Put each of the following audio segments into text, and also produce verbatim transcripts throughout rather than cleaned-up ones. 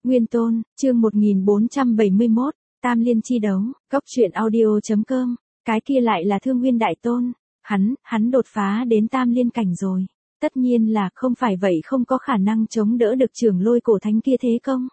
Nguyên Tôn, chương một nghìn bốn trăm bảy mươi mốt, Tam Liên chi đấu, Cốc truyện audio.com, cái kia lại là Thương Nguyên Đại Tôn, hắn, hắn đột phá đến Tam Liên cảnh rồi. Tất nhiên là không phải vậy không có khả năng chống đỡ được Trưởng Lôi Cổ Thánh kia thế công.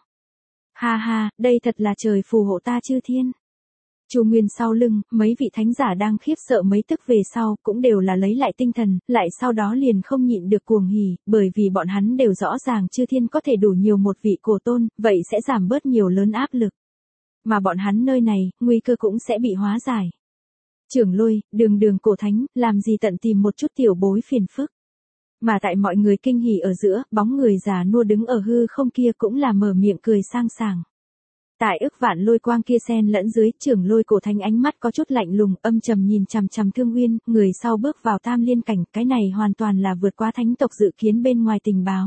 Ha ha, đây thật là trời phù hộ ta chư thiên. Chu Nguyên sau lưng, mấy vị thánh giả đang khiếp sợ mấy tức về sau, cũng đều là lấy lại tinh thần, lại sau đó liền không nhịn được cuồng hỉ, bởi vì bọn hắn đều rõ ràng chư thiên có thể đủ nhiều một vị cổ tôn, vậy sẽ giảm bớt nhiều lớn áp lực. Mà bọn hắn nơi này, nguy cơ cũng sẽ bị hóa giải. Trưởng Lôi, đường đường cổ thánh, làm gì tận tìm một chút tiểu bối phiền phức. Mà tại mọi người kinh hỉ ở giữa, bóng người già nua đứng ở hư không kia cũng là mở miệng cười sang sảng. Tại ức vạn lôi quang kia xen lẫn dưới, Trưởng Lôi Cổ Thánh ánh mắt có chút lạnh lùng, âm trầm nhìn chằm chằm Thương Nguyên, người sau bước vào Tam Liên cảnh, cái này hoàn toàn là vượt qua thánh tộc dự kiến bên ngoài tình báo.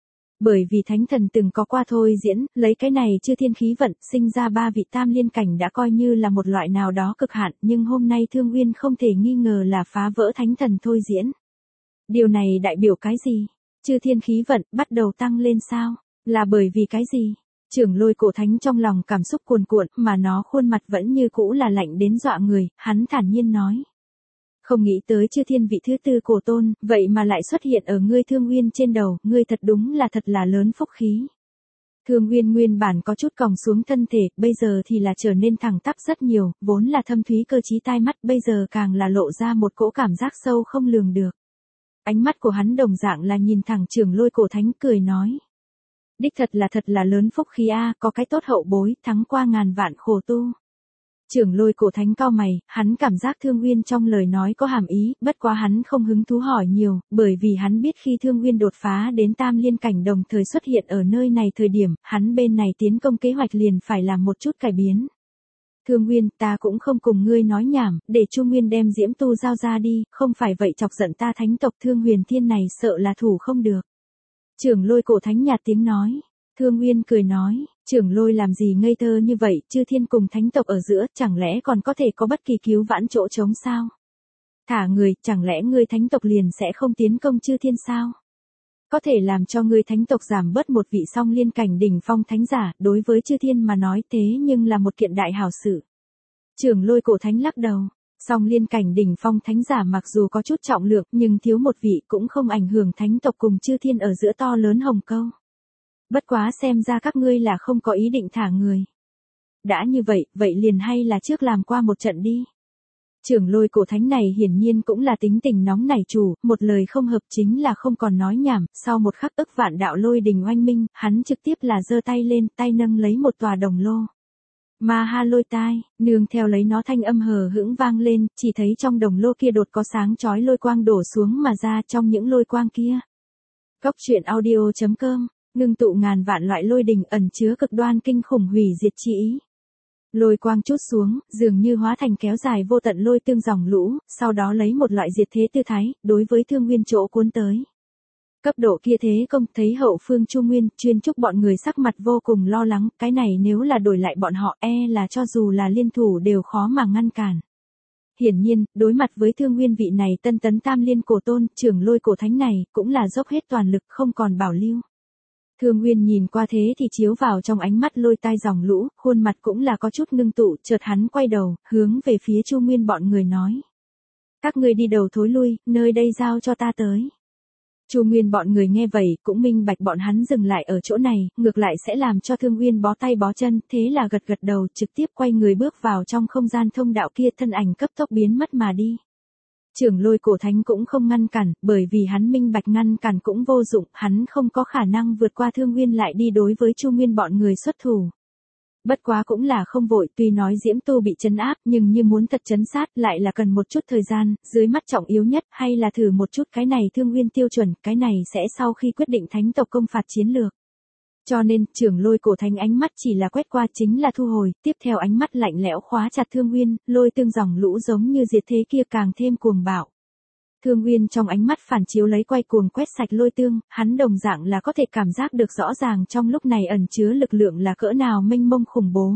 Bởi vì thánh thần từng có qua thôi diễn, lấy cái này chư thiên khí vận, sinh ra ba vị Tam Liên cảnh đã coi như là một loại nào đó cực hạn, nhưng hôm nay Thương Nguyên không thể nghi ngờ là phá vỡ thánh thần thôi diễn. Điều này đại biểu cái gì? Chư thiên khí vận bắt đầu tăng lên sao? Là bởi vì cái gì? Trưởng Lôi Cổ Thánh trong lòng cảm xúc cuồn cuộn, mà nó khuôn mặt vẫn như cũ là lạnh đến dọa người, hắn thản nhiên nói. Không nghĩ tới chư thiên vị thứ tư cổ tôn, vậy mà lại xuất hiện ở ngươi Thương Nguyên trên đầu, ngươi thật đúng là thật là lớn phúc khí. Thương Nguyên nguyên bản có chút còng xuống thân thể, bây giờ thì là trở nên thẳng tắp rất nhiều, vốn là thâm thúy cơ trí tai mắt, bây giờ càng là lộ ra một cỗ cảm giác sâu không lường được. Ánh mắt của hắn đồng dạng là nhìn thẳng Trưởng Lôi Cổ Thánh cười nói. Đích thật là thật là lớn phúc khí a, có cái tốt hậu bối, thắng qua ngàn vạn khổ tu. Trưởng Lôi Cổ Thánh cau mày, hắn cảm giác Thương Nguyên trong lời nói có hàm ý, bất quá hắn không hứng thú hỏi nhiều, bởi vì hắn biết khi Thương Nguyên đột phá đến Tam Liên cảnh đồng thời xuất hiện ở nơi này thời điểm, hắn bên này tiến công kế hoạch liền phải làm một chút cải biến. Thương Nguyên, ta cũng không cùng ngươi nói nhảm, để Chu Nguyên đem Diễm Tu giao ra đi, không phải vậy chọc giận ta thánh tộc Thương Huyền Thiên này sợ là thủ không được. Trưởng Lôi Cổ Thánh nhạt tiếng nói. Thương Nguyên cười nói, Trưởng Lôi làm gì ngây thơ như vậy, chư thiên cùng thánh tộc ở giữa, chẳng lẽ còn có thể có bất kỳ cứu vãn chỗ trống sao? Thả người, chẳng lẽ ngươi thánh tộc liền sẽ không tiến công chư thiên sao? Có thể làm cho ngươi thánh tộc giảm bớt một vị song liên cảnh đỉnh phong thánh giả, đối với chư thiên mà nói thế nhưng là một kiện đại hảo sự. Trưởng Lôi Cổ Thánh lắc đầu. Song liên cảnh đỉnh phong thánh giả mặc dù có chút trọng lượng nhưng thiếu một vị cũng không ảnh hưởng thánh tộc cùng chư thiên ở giữa to lớn hồng câu. Bất quá xem ra các ngươi là không có ý định thả người. Đã như vậy, vậy liền hay là trước làm qua một trận đi. Trưởng Lôi Cổ Thánh này hiển nhiên cũng là tính tình nóng nảy chủ, một lời không hợp chính là không còn nói nhảm, sau một khắc ức vạn đạo lôi đình oanh minh, hắn trực tiếp là giơ tay lên, tay nâng lấy một tòa đồng lô. Ma ha lôi tai, nương theo lấy nó thanh âm hờ hững vang lên, chỉ thấy trong đồng lô kia đột có sáng chói lôi quang đổ xuống mà ra trong những lôi quang kia. Cốc truyện audio.com, ngưng tụ ngàn vạn loại lôi đình ẩn chứa cực đoan kinh khủng hủy diệt chi ý. Lôi quang chút xuống, dường như hóa thành kéo dài vô tận lôi tương dòng lũ, sau đó lấy một loại diệt thế tư thái, đối với Thương Nguyên chỗ cuốn tới. Cấp độ kia thế công thấy hậu phương Chu Nguyên, chuyên trúc bọn người sắc mặt vô cùng lo lắng, cái này nếu là đổi lại bọn họ e là cho dù là liên thủ đều khó mà ngăn cản. Hiển nhiên, đối mặt với Thương Nguyên vị này tân tấn Tam Liên cổ tôn, Trưởng Lôi Cổ Thánh này, cũng là dốc hết toàn lực không còn bảo lưu. Thương Nguyên nhìn qua thế thì chiếu vào trong ánh mắt lôi tai dòng lũ, khuôn mặt cũng là có chút ngưng tụ, chợt hắn quay đầu, hướng về phía Chu Nguyên bọn người nói. Các ngươi đi đầu thối lui, nơi đây giao cho ta tới. Chu Nguyên bọn người nghe vậy, cũng minh bạch bọn hắn dừng lại ở chỗ này, ngược lại sẽ làm cho Thương Nguyên bó tay bó chân, thế là gật gật đầu trực tiếp quay người bước vào trong không gian thông đạo kia, thân ảnh cấp tốc biến mất mà đi. Trưởng Lôi Cổ Thánh cũng không ngăn cản, bởi vì hắn minh bạch ngăn cản cũng vô dụng, hắn không có khả năng vượt qua Thương Nguyên lại đi đối với Chu Nguyên bọn người xuất thủ. Bất quá cũng là không vội, tuy nói Diễm Tu bị trấn áp, nhưng như muốn thật trấn sát lại là cần một chút thời gian, dưới mắt trọng yếu nhất hay là thử một chút cái này Thương Nguyên tiêu chuẩn, cái này sẽ sau khi quyết định thánh tộc công phạt chiến lược. Cho nên, Trưởng Lôi Cổ Thánh ánh mắt chỉ là quét qua chính là thu hồi, tiếp theo ánh mắt lạnh lẽo khóa chặt Thương Nguyên, lôi tương dòng lũ giống như diệt thế kia càng thêm cuồng bạo. Thương Nguyên trong ánh mắt phản chiếu lấy quay cuồng quét sạch lôi tương, hắn đồng dạng là có thể cảm giác được rõ ràng trong lúc này ẩn chứa lực lượng là cỡ nào mênh mông khủng bố.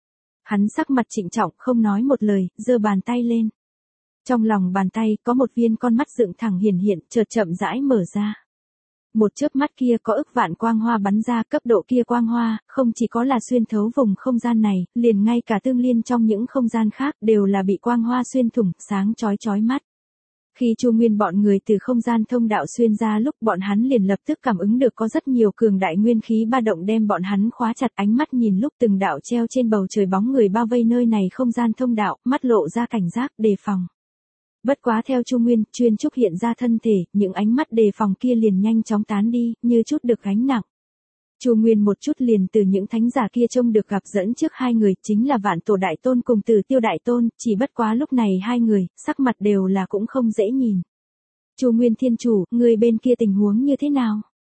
Hắn sắc mặt trịnh trọng không nói một lời, giơ bàn tay lên. Trong lòng bàn tay có một viên con mắt dựng thẳng hiển hiện, chợt chậm rãi mở ra. Một chớp mắt kia có ức vạn quang hoa bắn ra, cấp độ kia quang hoa, không chỉ có là xuyên thấu vùng không gian này, liền ngay cả tương liên trong những không gian khác đều là bị quang hoa xuyên thủng, sáng chói chói mắt. Khi Chu Nguyên bọn người từ không gian thông đạo xuyên ra lúc bọn hắn liền lập tức cảm ứng được có rất nhiều cường đại nguyên khí ba động đem bọn hắn khóa chặt, ánh mắt nhìn lúc từng đạo treo trên bầu trời bóng người bao vây nơi này không gian thông đạo, mắt lộ ra cảnh giác, đề phòng. Bất quá theo Chu Nguyên, chuyên trúc hiện ra thân thể, những ánh mắt đề phòng kia liền nhanh chóng tán đi, như chút được gánh nặng. Chu Nguyên một chút liền từ những thánh giả kia trông được gặp dẫn trước hai người, chính là Vạn Tổ Đại Tôn cùng Tử Tiêu Đại Tôn, chỉ bất quá lúc này hai người, sắc mặt đều là cũng không dễ nhìn. Chu Nguyên Thiên Chủ, người bên kia tình huống như thế nào?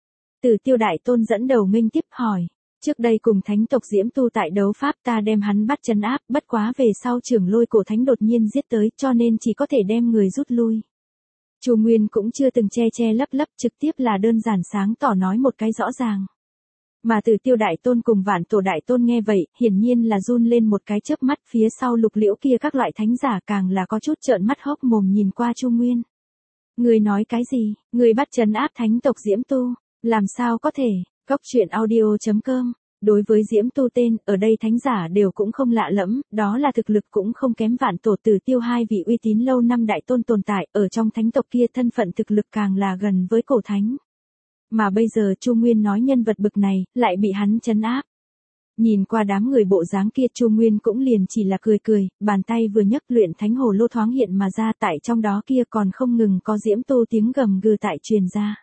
Tử Tiêu Đại Tôn dẫn đầu nghênh tiếp hỏi. Trước đây cùng thánh tộc Diễm Tu tại đấu pháp ta đem hắn bắt trấn áp, bất quá về sau trưởng lôi cổ thánh đột nhiên giết tới cho nên chỉ có thể đem người rút lui. Chu Nguyên cũng chưa từng che che lấp lấp, trực tiếp là đơn giản sáng tỏ nói một cái rõ ràng. Mà Tử Tiêu Đại Tôn cùng Vạn Tổ Đại Tôn nghe vậy, hiển nhiên là run lên một cái chớp mắt, phía sau Lục Liễu kia các loại thánh giả càng là có chút trợn mắt hốc mồm nhìn qua Chu Nguyên. Người nói cái gì? Người bắt trấn áp thánh tộc Diễm Tu? Làm sao có thể? Góc truyện audio chấm com. Đối với Diễm Tu tên, ở đây thánh giả đều cũng không lạ lẫm, đó là thực lực cũng không kém Vạn Tổ Tử Tiêu hai vị uy tín lâu năm đại tôn tồn tại, ở trong thánh tộc kia thân phận thực lực càng là gần với cổ thánh. Mà bây giờ Chu Nguyên nói nhân vật bực này, lại bị hắn trấn áp. Nhìn qua đám người bộ dáng kia Chu Nguyên cũng liền chỉ là cười cười, bàn tay vừa nhấc luyện thánh hồ lô thoáng hiện mà ra, tại trong đó kia còn không ngừng có Diễm Tu tiếng gầm gừ tại truyền ra.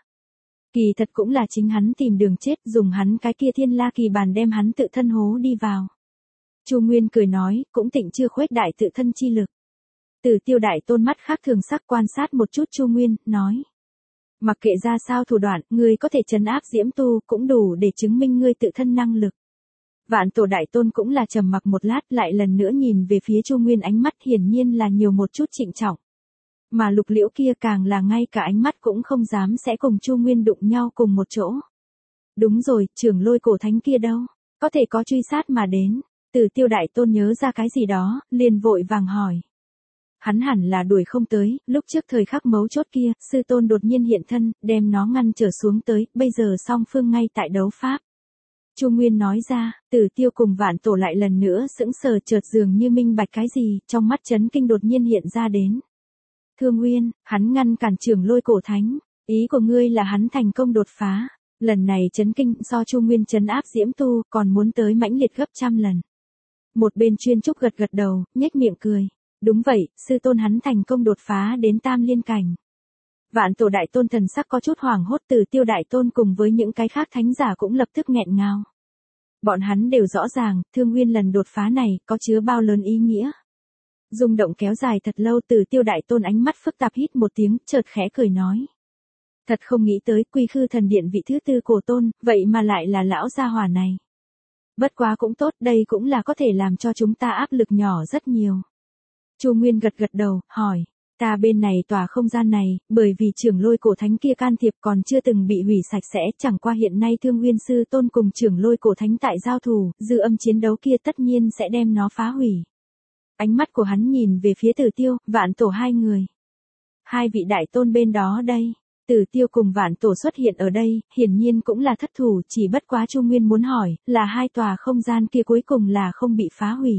Kỳ thật cũng là chính hắn tìm đường chết, dùng hắn cái kia thiên la kỳ bàn đem hắn tự thân hố đi vào. Chu Nguyên cười nói, cũng tịnh chưa khuếch đại tự thân chi lực. Tử Tiêu Đại Tôn mắt khác thường sắc quan sát một chút Chu Nguyên, nói. Mặc kệ ra sao thủ đoạn, ngươi có thể trấn áp Diễm Tu cũng đủ để chứng minh ngươi tự thân năng lực. Vạn Tổ Đại Tôn cũng là trầm mặc một lát, lại lần nữa nhìn về phía Chu Nguyên, ánh mắt hiển nhiên là nhiều một chút trịnh trọng. Mà Lục Liễu kia càng là ngay cả ánh mắt cũng không dám sẽ cùng Chu Nguyên đụng nhau cùng một chỗ. Đúng rồi, trưởng lôi cổ thánh kia đâu? Có thể có truy sát mà đến. Tử Tiêu Đại Tôn nhớ ra cái gì đó, liền vội vàng hỏi. Hắn hẳn là đuổi không tới, lúc trước thời khắc mấu chốt kia, sư tôn đột nhiên hiện thân, đem nó ngăn trở xuống tới, bây giờ song phương ngay tại đấu pháp. Chu Nguyên nói ra, Tử Tiêu cùng Vạn Tổ lại lần nữa sững sờ, chợt dường như minh bạch cái gì, trong mắt chấn kinh đột nhiên hiện ra đến. Thương Nguyên, hắn ngăn cản trưởng lôi cổ thánh, ý của ngươi là hắn thành công đột phá, lần này chấn kinh so Chu Nguyên trấn áp Diễm Tu còn muốn tới mãnh liệt gấp trăm lần. Một bên chuyên trúc gật gật đầu, nhếch miệng cười. Đúng vậy, sư tôn hắn thành công đột phá đến tam liên cảnh. Vạn Tổ Đại Tôn thần sắc có chút hoảng hốt, Tử Tiêu Đại Tôn cùng với những cái khác thánh giả cũng lập tức nghẹn ngào. Bọn hắn đều rõ ràng, Thương Nguyên lần đột phá này có chứa bao lớn ý nghĩa. Rung động kéo dài thật lâu, Tử Tiêu Đại Tôn ánh mắt phức tạp hít một tiếng, chợt khẽ cười nói. Thật không nghĩ tới Quy Khư Thần Điện vị thứ tư cổ tôn, vậy mà lại là lão gia hỏa này. Bất quá cũng tốt, đây cũng là có thể làm cho chúng ta áp lực nhỏ rất nhiều. Chu Nguyên gật gật đầu, hỏi, ta bên này tòa không gian này, bởi vì trưởng lôi cổ thánh kia can thiệp còn chưa từng bị hủy sạch sẽ, chẳng qua hiện nay Thương Nguyên sư tôn cùng trưởng lôi cổ thánh tại giao thủ, dư âm chiến đấu kia tất nhiên sẽ đem nó phá hủy. Ánh mắt của hắn nhìn về phía Tử Tiêu, Vạn Tổ hai người. Hai vị đại tôn bên đó đây. Tử Tiêu cùng Vạn Tổ xuất hiện ở đây, hiển nhiên cũng là thất thủ, chỉ bất quá Chu Nguyên muốn hỏi, là hai tòa không gian kia cuối cùng là không bị phá hủy.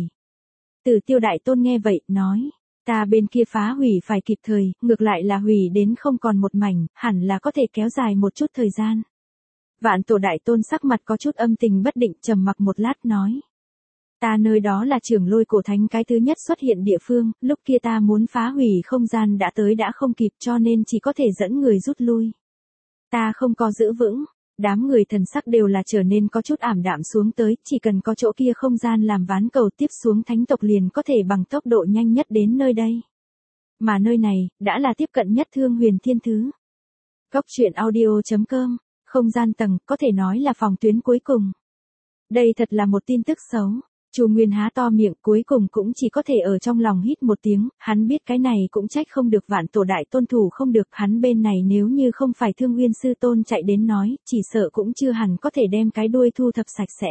Tử Tiêu Đại Tôn nghe vậy, nói, ta bên kia phá hủy phải kịp thời, ngược lại là hủy đến không còn một mảnh, hẳn là có thể kéo dài một chút thời gian. Vạn Tổ Đại Tôn sắc mặt có chút âm tình bất định, trầm mặc một lát nói. Ta nơi đó là trưởng lôi cổ thánh cái thứ nhất xuất hiện địa phương, lúc kia ta muốn phá hủy không gian đã tới đã không kịp cho nên chỉ có thể dẫn người rút lui. Ta không có giữ vững, đám người thần sắc đều là trở nên có chút ảm đạm xuống tới, chỉ cần có chỗ kia không gian làm ván cầu tiếp xuống thánh tộc liền có thể bằng tốc độ nhanh nhất đến nơi đây. Mà nơi này, đã là tiếp cận nhất Thương Huyền Thiên Thứ. Góc truyện audio chấm com, không gian tầng, có thể nói là phòng tuyến cuối cùng. Đây thật là một tin tức xấu. Chu Nguyên há to miệng, cuối cùng cũng chỉ có thể ở trong lòng hít một tiếng, hắn biết cái này cũng trách không được Vạn Tổ Đại Tôn thủ không được, hắn bên này nếu như không phải Thương Nguyên sư tôn chạy đến nói, chỉ sợ cũng chưa hẳn có thể đem cái đuôi thu thập sạch sẽ.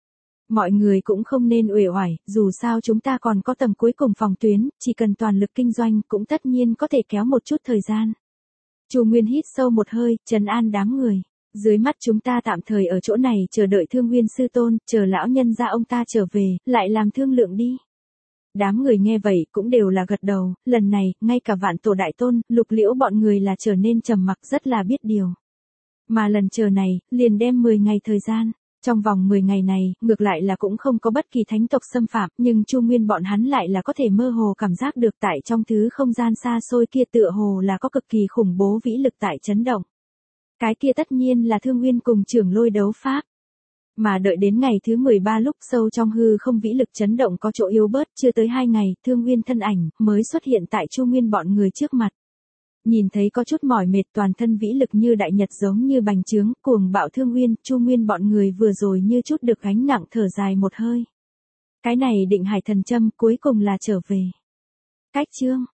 Mọi người cũng không nên uể oải, dù sao chúng ta còn có tầng cuối cùng phòng tuyến, chỉ cần toàn lực kinh doanh cũng tất nhiên có thể kéo một chút thời gian. Chu Nguyên hít sâu một hơi, trấn an đám người. Dưới mắt chúng ta tạm thời ở chỗ này chờ đợi Thương Nguyên sư tôn, chờ lão nhân gia ông ta trở về, lại làm thương lượng đi. Đám người nghe vậy cũng đều là gật đầu, lần này, ngay cả Vạn Tổ Đại Tôn, Lục Liễu bọn người là trở nên trầm mặc rất là biết điều. Mà lần chờ này, liền đem mười ngày thời gian. Trong vòng mười ngày này, ngược lại là cũng không có bất kỳ thánh tộc xâm phạm, nhưng Chu Nguyên bọn hắn lại là có thể mơ hồ cảm giác được tại trong thứ không gian xa xôi kia tựa hồ là có cực kỳ khủng bố vĩ lực tại chấn động. Cái kia tất nhiên là Thương Nguyên cùng Trưởng Lôi đấu pháp. Mà đợi đến ngày thứ mười ba lúc sâu trong hư không vĩ lực chấn động có chỗ yếu bớt, chưa tới hai ngày, Thương Nguyên thân ảnh mới xuất hiện tại Chu Nguyên bọn người trước mặt. Nhìn thấy có chút mỏi mệt, toàn thân vĩ lực như đại nhật giống như bành trướng, cuồng bạo Thương Nguyên, Chu Nguyên bọn người vừa rồi như chút được gánh nặng thở dài một hơi. Cái này Định Hải thần châm cuối cùng là trở về. Cách chương